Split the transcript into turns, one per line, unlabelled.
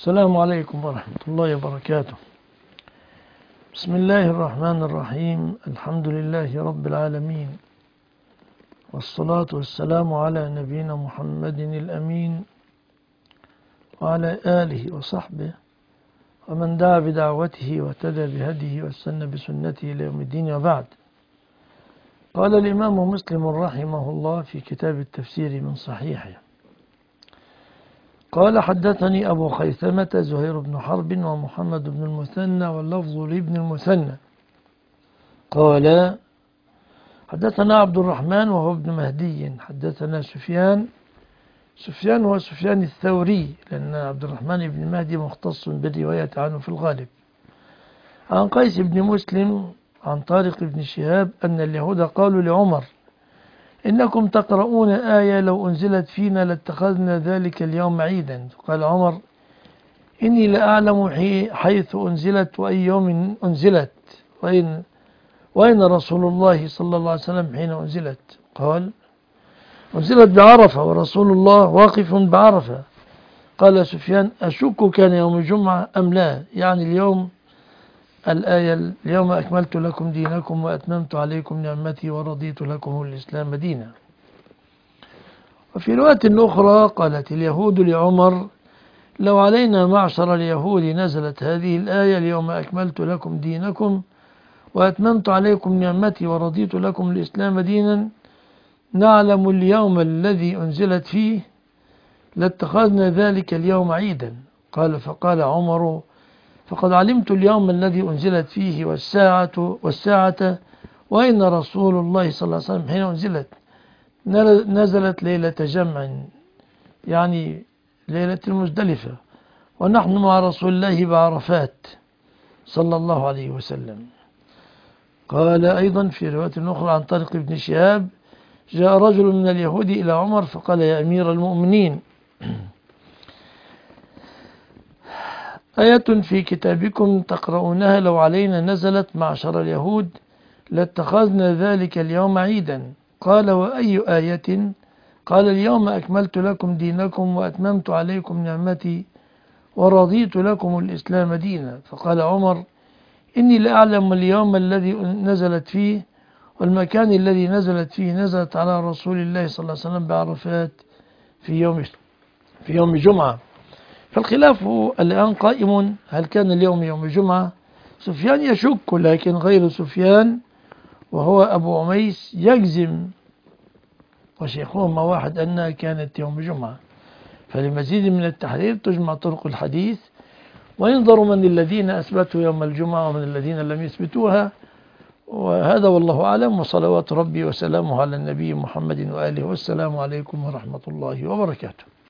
السلام عليكم ورحمة الله وبركاته. بسم الله الرحمن الرحيم. الحمد لله رب العالمين، والصلاة والسلام على نبينا محمد الأمين وعلى آله وصحبه ومن دعا بدعوته واهتدى بهديه واستنى بسنته إلى يوم الدين، وبعد. قال الإمام مسلم رحمه الله في كتاب التفسير من صحيحه: قال حدثني أبو خيثمة زهير بن حرب ومحمد بن المثنى واللفظ لابن المثنى قال حدثنا عبد الرحمن وهو ابن مهدي حدثنا سفيان هو سفيان الثوري، لأن عبد الرحمن بن مهدي مختص بالرواية عنه في الغالب، عن قيس بن مسلم عن طارق بن شهاب أن اليهود قالوا لعمر: إنكم تقرؤون آية لو أنزلت فينا لاتخذنا ذلك اليوم عيدا. قال عمر: إني لأعلم حيث أنزلت وأي يوم أنزلت، وأين رسول الله صلى الله عليه وسلم حين أنزلت؟ قال: أنزلت بعرفة ورسول الله واقف بعرفة. قال سفيان: أشك كان يوم الجمعة أم لا، يعني اليوم الآية: اليوم أكملت لكم دينكم وأتممت عليكم نعمتي ورضيت لكم الإسلام دينا. وفي رواية أخرى قالت اليهود لعمر: لو علينا معشر اليهود نزلت هذه الآية: اليوم أكملت لكم دينكم وأتممت عليكم نعمتي ورضيت لكم الإسلام دينا، نعلم اليوم الذي أنزلت فيه لاتخذنا ذلك اليوم عيدا. قال: فقال عمر: فقد علمت اليوم الذي أنزلت فيه والساعة وأين رسول الله صلى الله عليه وسلم حين أنزلت؟ نزلت ليلة جمع، يعني ليلة المزدلفة، ونحن مع رسول الله بعرفات صلى الله عليه وسلم. قال أيضا في رواية أخرى عن طارق بن شهاب: جاء رجل من اليهود إلى عمر فقال: يا أمير المؤمنين، آية في كتابكم تقرؤونها لو علينا نزلت معشر اليهود لاتخذنا ذلك اليوم عيدا. قال: وأي آية؟ قال: اليوم أكملت لكم دينكم وأتممت عليكم نعمتي ورضيت لكم الإسلام دينا. فقال عمر: إني لأعلم اليوم الذي نزلت فيه والمكان الذي نزلت فيه. نزلت على رسول الله صلى الله عليه وسلم بعرفات في يوم جمعة. فالخلاف الآن قائم: هل كان اليوم يوم الجمعة؟ سفيان يشك، لكن غير سفيان وهو أبو عميس يجزم، وشيخهما واحد، أنها كانت يوم الجمعة. فلمزيد من التحرير تجمع طرق الحديث وينظر من الذين أثبتوا يوم الجمعة ومن الذين لم يثبتوها. وهذا والله أعلم، وصلوات ربي وسلامه على النبي محمد وآله، والسلام عليكم ورحمة الله وبركاته.